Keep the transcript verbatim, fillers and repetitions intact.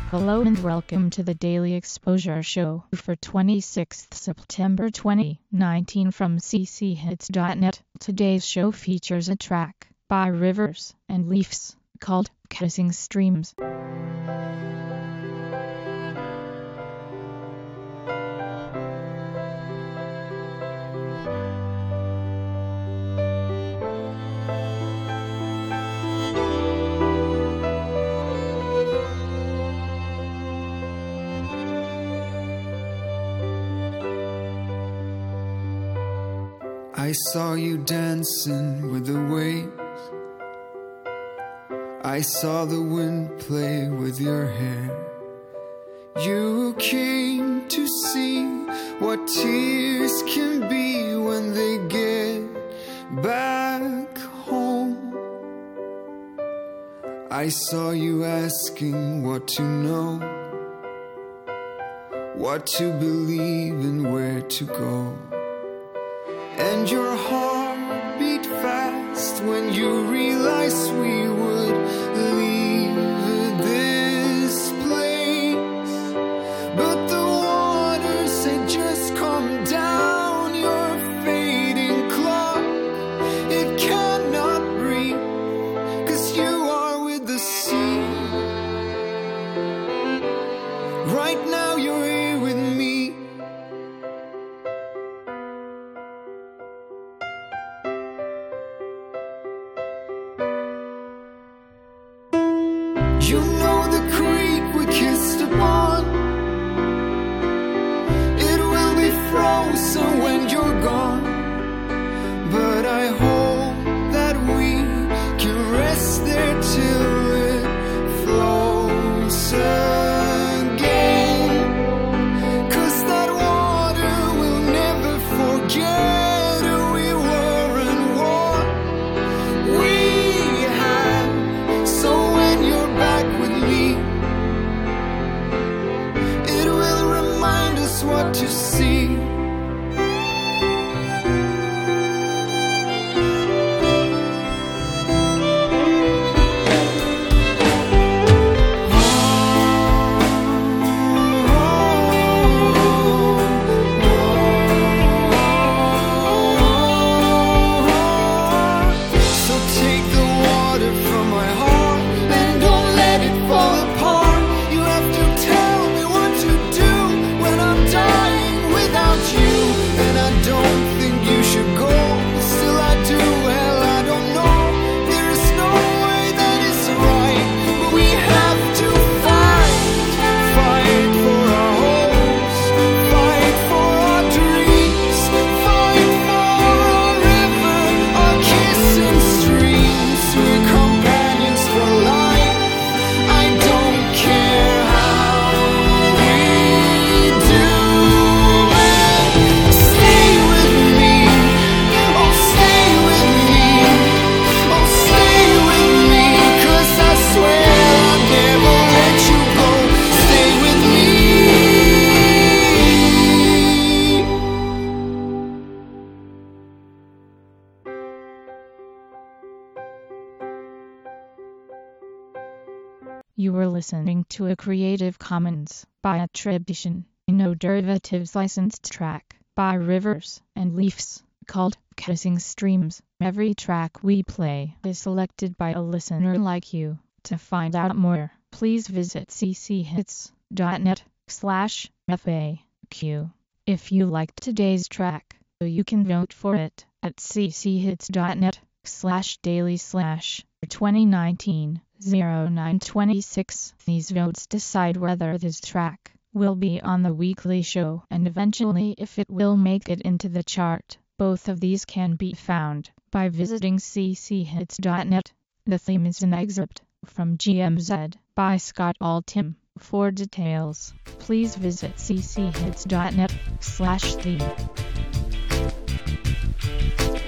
Hello and welcome to the Daily Exposure Show for twenty-sixth September twenty nineteen from c c hits dot net. Today's show features a track by Rivers and Leafs called Kissing Streams. I saw you dancing with the waves. I saw the wind play with your hair. You came to see what tears can be when they get back home. I saw you asking what to know, what to believe and where to go. And your heart beat fast when you realized we would leave this place. But the waters had just come down your fading clock. It cannot breathe, 'cause you are with the sea. Right now you're here with me. You know the creek we kissed upon, it will be frozen when you're gone. But I hope that we can rest there till it flows again. 'Cause that water will never forget who we were and what we had. So when you're back with me, it will remind us what to see. So take the water from my heart and don't let it fall apart. You have to tell me what to do when I'm dying without you. And I don't think you should go, but still I do. Well, I don't know, there is no way that is right, but we have to fight. Fight for our hopes, fight for our dreams, fight for our river, our kissing streams. We're companions for life, I don't care how we do it. Stay with me, oh stay with me, oh stay with me, 'cause I swear I'll never let you go. Stay with me. You were listening to a Creative Commons by attribution, no derivatives licensed track by Rivers and Leafs called Kissing Streams. Every track we play is selected by a listener like you. To find out more, please visit c c hits dot net slash F A Q. If you liked today's track, you can vote for it at c c hits dot net slash daily slash twenty nineteen oh nine twenty-six. These votes decide whether this track will be on the weekly show and eventually if it will make it into the chart. Both of these can be found by visiting c c hits dot net. The theme is an excerpt from G M Z by Scott Altham. For details, please visit c c hits dot net slash theme.